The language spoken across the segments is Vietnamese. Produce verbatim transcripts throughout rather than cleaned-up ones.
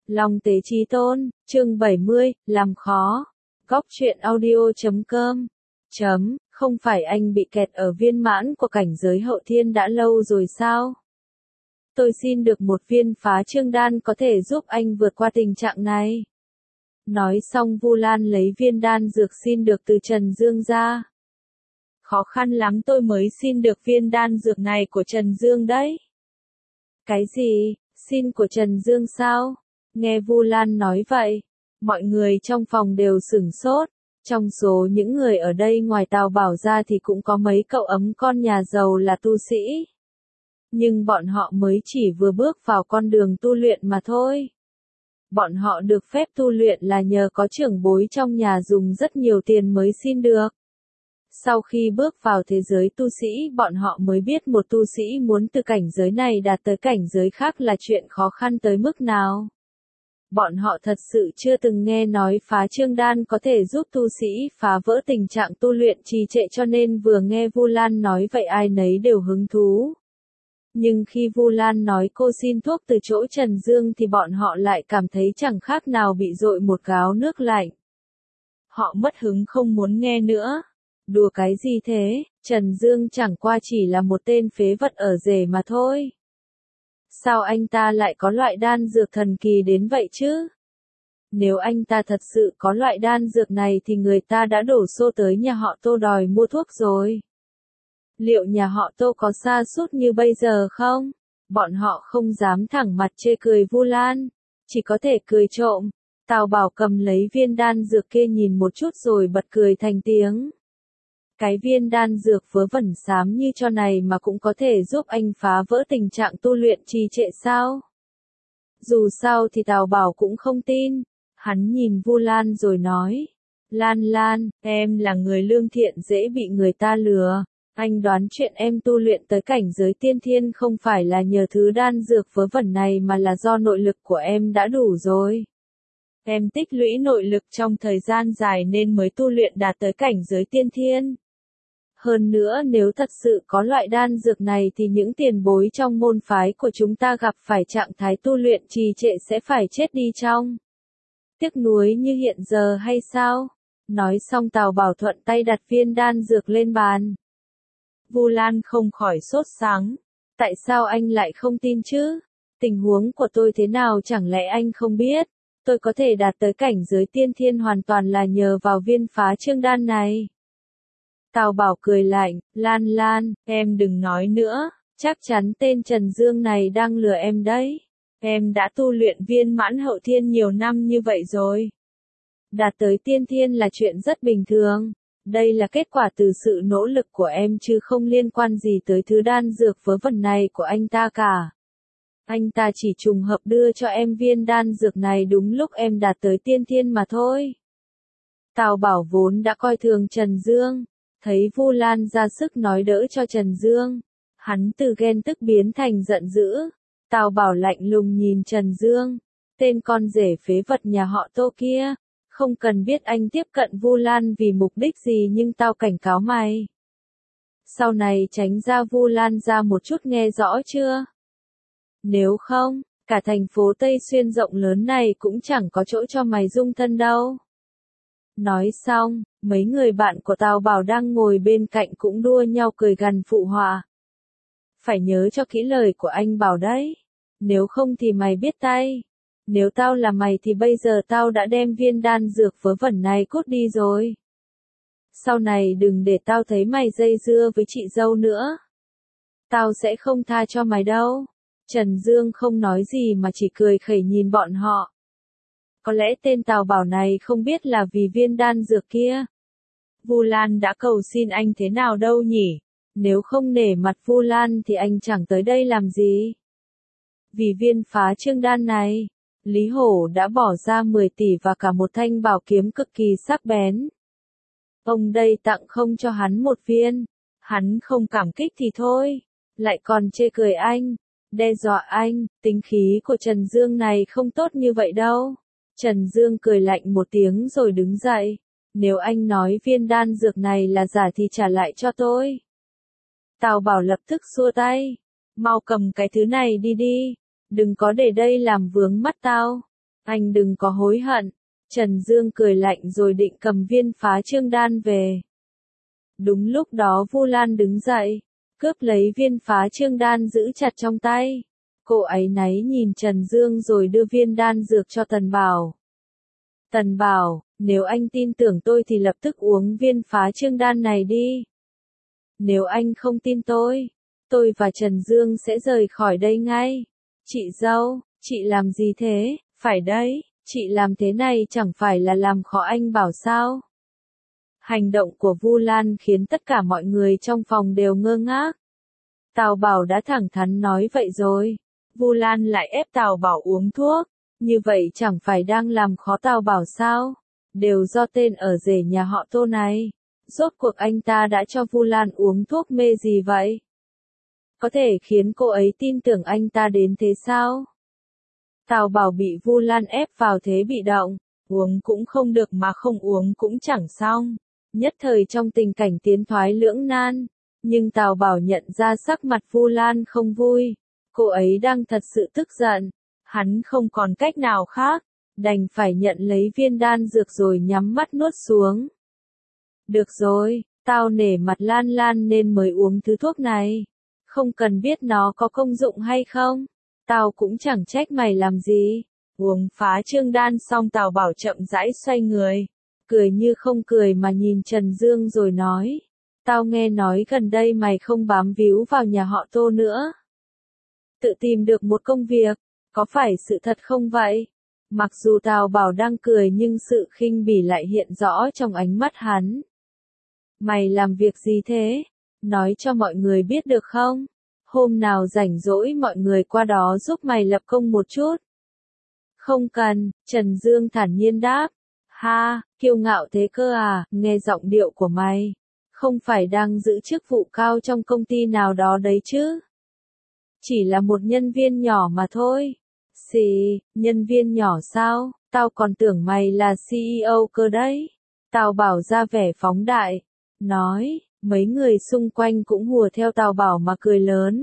Long Tế Chí Tôn, chương bảy mươi, làm khó. Góc truyện audio chấm com. Chấm, không phải anh bị kẹt ở viên mãn của cảnh giới hậu thiên đã lâu rồi sao? Tôi xin được một viên phá trương đan có thể giúp anh vượt qua tình trạng này. Nói xong Vu Lan lấy viên đan dược xin được từ Trần Dương ra. Khó khăn lắm tôi mới xin được viên đan dược này của Trần Dương đấy. Cái gì, xin của Trần Dương sao? Nghe Vu Lan nói vậy, mọi người trong phòng đều sửng sốt. Trong số những người ở đây ngoài Tào Bảo ra thì cũng có mấy cậu ấm con nhà giàu là tu sĩ. Nhưng bọn họ mới chỉ vừa bước vào con đường tu luyện mà thôi. Bọn họ được phép tu luyện là nhờ có trưởng bối trong nhà dùng rất nhiều tiền mới xin được. Sau khi bước vào thế giới tu sĩ bọn họ mới biết một tu sĩ muốn từ cảnh giới này đạt tới cảnh giới khác là chuyện khó khăn tới mức nào. Bọn họ thật sự chưa từng nghe nói phá trương đan có thể giúp tu sĩ phá vỡ tình trạng tu luyện trì trệ, cho nên vừa nghe Vu Lan nói vậy ai nấy đều hứng thú. Nhưng khi Vu Lan nói cô xin thuốc từ chỗ Trần Dương thì bọn họ lại cảm thấy chẳng khác nào bị dội một gáo nước lạnh. Họ mất hứng không muốn nghe nữa. Đùa cái gì thế, Trần Dương chẳng qua chỉ là một tên phế vật ở rể mà thôi. Sao anh ta lại có loại đan dược thần kỳ đến vậy chứ? Nếu anh ta thật sự có loại đan dược này thì người ta đã đổ xô tới nhà họ Tô đòi mua thuốc rồi. Liệu nhà họ Tô có sa sút như bây giờ không? Bọn họ không dám thẳng mặt chê cười Vu Lan, chỉ có thể cười trộm. Tào Bảo cầm lấy viên đan dược kia nhìn một chút rồi bật cười thành tiếng. Cái viên đan dược vớ vẩn xám như cho này mà cũng có thể giúp anh phá vỡ tình trạng tu luyện trì trệ sao? Dù sao thì Tào Bảo cũng không tin. Hắn nhìn Vu Lan rồi nói. Lan Lan, em là người lương thiện dễ bị người ta lừa. Anh đoán chuyện em tu luyện tới cảnh giới tiên thiên không phải là nhờ thứ đan dược vớ vẩn này mà là do nội lực của em đã đủ rồi. Em tích lũy nội lực trong thời gian dài nên mới tu luyện đạt tới cảnh giới tiên thiên. Hơn nữa nếu thật sự có loại đan dược này thì những tiền bối trong môn phái của chúng ta gặp phải trạng thái tu luyện trì trệ sẽ phải chết đi trong tiếc nuối như hiện giờ hay sao? Nói xong Tào Bảo thuận tay đặt viên đan dược lên bàn. Vu Lan không khỏi sốt sắng. Tại sao anh lại không tin chứ? Tình huống của tôi thế nào chẳng lẽ anh không biết? Tôi có thể đạt tới cảnh giới tiên thiên hoàn toàn là nhờ vào viên phá trương đan này. Tào Bảo cười lạnh, Lan Lan, em đừng nói nữa, chắc chắn tên Trần Dương này đang lừa em đấy. Em đã tu luyện viên mãn hậu thiên nhiều năm như vậy rồi. Đạt tới tiên thiên là chuyện rất bình thường. Đây là kết quả từ sự nỗ lực của em chứ không liên quan gì tới thứ đan dược vớ vẩn này của anh ta cả. Anh ta chỉ trùng hợp đưa cho em viên đan dược này đúng lúc em đạt tới tiên thiên mà thôi. Tào Bảo vốn đã coi thường Trần Dương. Thấy Vu Lan ra sức nói đỡ cho Trần Dương, hắn từ ghen tức biến thành giận dữ. Tào Bảo lạnh lùng nhìn Trần Dương, tên con rể phế vật nhà họ Tô kia, không cần biết anh tiếp cận Vu Lan vì mục đích gì nhưng tao cảnh cáo mày. Sau này tránh ra Vu Lan ra một chút nghe rõ chưa? Nếu không, cả thành phố Tây Xuyên rộng lớn này cũng chẳng có chỗ cho mày dung thân đâu. Nói xong, mấy người bạn của Tào Bảo đang ngồi bên cạnh cũng đua nhau cười gằn phụ họa. Phải nhớ cho kỹ lời của anh Bảo đấy. Nếu không thì mày biết tay. Nếu tao là mày thì bây giờ tao đã đem viên đan dược vớ vẩn này cút đi rồi. Sau này đừng để tao thấy mày dây dưa với chị dâu nữa. Tao sẽ không tha cho mày đâu. Trần Dương không nói gì mà chỉ cười khẩy nhìn bọn họ. Có lẽ tên Tào Bảo này không biết là vì viên đan dược kia. Vu Lan đã cầu xin anh thế nào đâu nhỉ? Nếu không nể mặt Vu Lan thì anh chẳng tới đây làm gì. Vì viên phá trương đan này, Lý Hổ đã bỏ ra mười tỷ và cả một thanh bảo kiếm cực kỳ sắc bén. Ông đây tặng không cho hắn một viên. Hắn không cảm kích thì thôi, lại còn chê cười anh, đe dọa anh. Tính khí của Trần Dương này không tốt như vậy đâu. Trần Dương cười lạnh một tiếng rồi đứng dậy. Nếu anh nói viên đan dược này là giả thì trả lại cho tôi. Tào Bảo lập tức xua tay. Mau cầm cái thứ này đi đi. Đừng có để đây làm vướng mắt tao. Anh đừng có hối hận. Trần Dương cười lạnh rồi định cầm viên phá trương đan về. Đúng lúc đó Vu Lan đứng dậy, cướp lấy viên phá trương đan giữ chặt trong tay. Cô ấy náy nhìn Trần Dương rồi đưa viên đan dược cho Tần Bảo. Tần Bảo, nếu anh tin tưởng tôi thì lập tức uống viên phá trương đan này đi. Nếu anh không tin tôi, tôi và Trần Dương sẽ rời khỏi đây ngay. Chị dâu, chị làm gì thế? Phải đấy, chị làm thế này chẳng phải là làm khó anh Bảo sao? Hành động của Vu Lan khiến tất cả mọi người trong phòng đều ngơ ngác. Tào Bảo đã thẳng thắn nói vậy rồi. Vu Lan lại ép Tào Bảo uống thuốc. Như vậy chẳng phải đang làm khó Tào Bảo sao? Đều do tên ở rể nhà họ Tô này. Rốt cuộc anh ta đã cho Vu Lan uống thuốc mê gì vậy? Có thể khiến cô ấy tin tưởng anh ta đến thế sao? Tào Bảo bị Vu Lan ép vào thế bị động. Uống cũng không được mà không uống cũng chẳng xong. Nhất thời trong tình cảnh tiến thoái lưỡng nan. Nhưng Tào Bảo nhận ra sắc mặt Vu Lan không vui. Cô ấy đang thật sự tức giận. Hắn không còn cách nào khác. Đành phải nhận lấy viên đan dược rồi nhắm mắt nuốt xuống. Được rồi, tao nể mặt Lan Lan nên mới uống thứ thuốc này. Không cần biết nó có công dụng hay không. Tao cũng chẳng trách mày làm gì. Uống phá trương đan xong Tào Bảo chậm rãi xoay người. Cười như không cười mà nhìn Trần Dương rồi nói. Tao nghe nói gần đây mày không bám víu vào nhà họ Tô nữa. Tự tìm được một công việc. Có phải sự thật không vậy? Mặc dù Tào Bảo đang cười nhưng sự khinh bỉ lại hiện rõ trong ánh mắt hắn. Mày làm việc gì thế? Nói cho mọi người biết được không? Hôm nào rảnh rỗi mọi người qua đó giúp mày lập công một chút. Không cần, Trần Dương thản nhiên đáp. Ha, kiêu ngạo thế cơ à, nghe giọng điệu của mày. Không phải đang giữ chức vụ cao trong công ty nào đó đấy chứ? Chỉ là một nhân viên nhỏ mà thôi. Xì, nhân viên nhỏ sao? Tao còn tưởng mày là xê e ô cơ đấy. Tào Bảo ra vẻ phóng đại. Nói, mấy người xung quanh cũng hùa theo Tào Bảo mà cười lớn.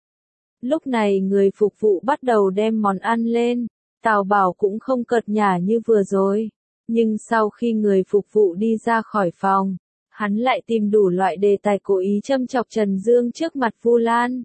Lúc này người phục vụ bắt đầu đem món ăn lên. Tào Bảo cũng không cợt nhả như vừa rồi. Nhưng sau khi người phục vụ đi ra khỏi phòng, hắn lại tìm đủ loại đề tài cố ý châm chọc Trần Dương trước mặt Vu Lan.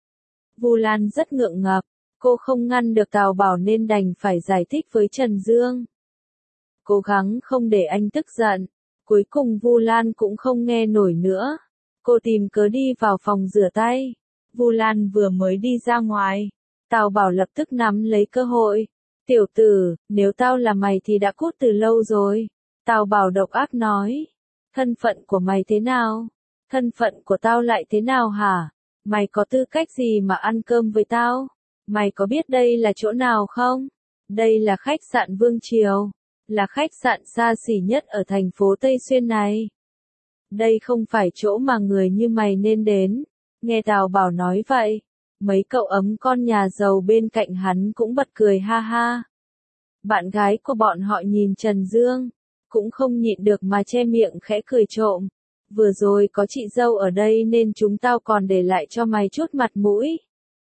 Vu Lan rất ngượng ngập. Cô không ngăn được Tào Bảo nên đành phải giải thích với Trần Dương. Cố gắng không để anh tức giận. Cuối cùng Vu Lan cũng không nghe nổi nữa. Cô tìm cớ đi vào phòng rửa tay. Vu Lan vừa mới đi ra ngoài. Tào Bảo lập tức nắm lấy cơ hội. Tiểu tử, nếu tao là mày thì đã cút từ lâu rồi. Tào Bảo độc ác nói. Thân phận của mày thế nào? Thân phận của tao lại thế nào hả? Mày có tư cách gì mà ăn cơm với tao? Mày có biết đây là chỗ nào không? Đây là khách sạn Vương Triều. Là khách sạn xa xỉ nhất ở thành phố Tây Xuyên này. Đây không phải chỗ mà người như mày nên đến. Nghe Tào Bảo nói vậy. Mấy cậu ấm con nhà giàu bên cạnh hắn cũng bật cười ha ha. Bạn gái của bọn họ nhìn Trần Dương. Cũng không nhịn được mà che miệng khẽ cười trộm. Vừa rồi có chị dâu ở đây nên chúng tao còn để lại cho mày chút mặt mũi.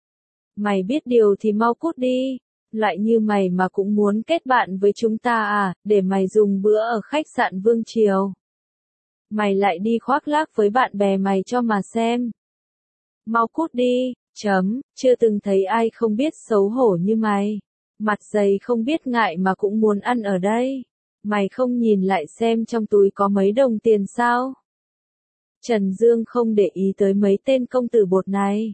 Mày biết điều thì mau cút đi. Loại như mày mà cũng muốn kết bạn với chúng ta à, để mày dùng bữa ở khách sạn Vương Triều. Mày lại đi khoác lác với bạn bè mày cho mà xem. Mau cút đi, chấm, chưa từng thấy ai không biết xấu hổ như mày. Mặt dày không biết ngại mà cũng muốn ăn ở đây. Mày không nhìn lại xem trong túi có mấy đồng tiền sao? Trần Dương không để ý tới mấy tên công tử bột này.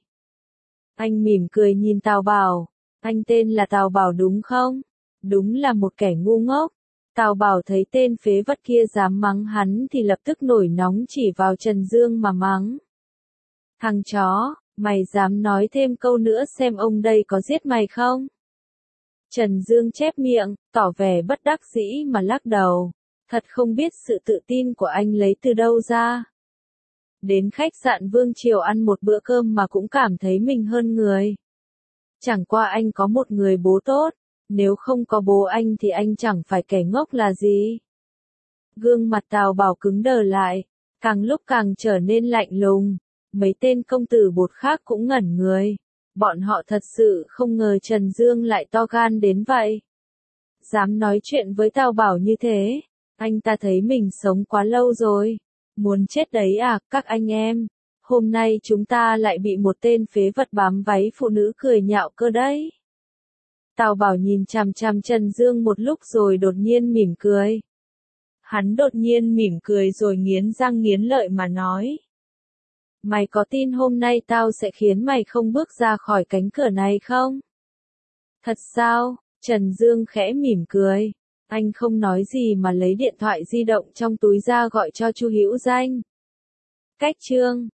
Anh mỉm cười nhìn Tào Bảo. Anh tên là Tào Bảo đúng không? Đúng là một kẻ ngu ngốc. Tào Bảo thấy tên phế vật kia dám mắng hắn thì lập tức nổi nóng chỉ vào Trần Dương mà mắng. Thằng chó, mày dám nói thêm câu nữa xem ông đây có giết mày không? Trần Dương chép miệng, tỏ vẻ bất đắc dĩ mà lắc đầu. Thật không biết sự tự tin của anh lấy từ đâu ra. Đến khách sạn Vương Triều ăn một bữa cơm mà cũng cảm thấy mình hơn người. Chẳng qua anh có một người bố tốt, nếu không có bố anh thì anh chẳng phải kẻ ngốc là gì. Gương mặt Tào Bảo cứng đờ lại, càng lúc càng trở nên lạnh lùng, mấy tên công tử bột khác cũng ngẩn người. Bọn họ thật sự không ngờ Trần Dương lại to gan đến vậy. Dám nói chuyện với Tào Bảo như thế, anh ta thấy mình sống quá lâu rồi. Muốn chết đấy à, các anh em. Hôm nay chúng ta lại bị một tên phế vật bám váy phụ nữ cười nhạo cơ đấy. Tào Bảo nhìn chằm chằm Trần Dương một lúc rồi đột nhiên mỉm cười. Hắn đột nhiên mỉm cười rồi nghiến răng nghiến lợi mà nói. Mày có tin hôm nay tao sẽ khiến mày không bước ra khỏi cánh cửa này không? Thật sao? Trần Dương khẽ mỉm cười. Anh không nói gì mà lấy điện thoại di động trong túi ra gọi cho Chu Hữu Danh. Cách chương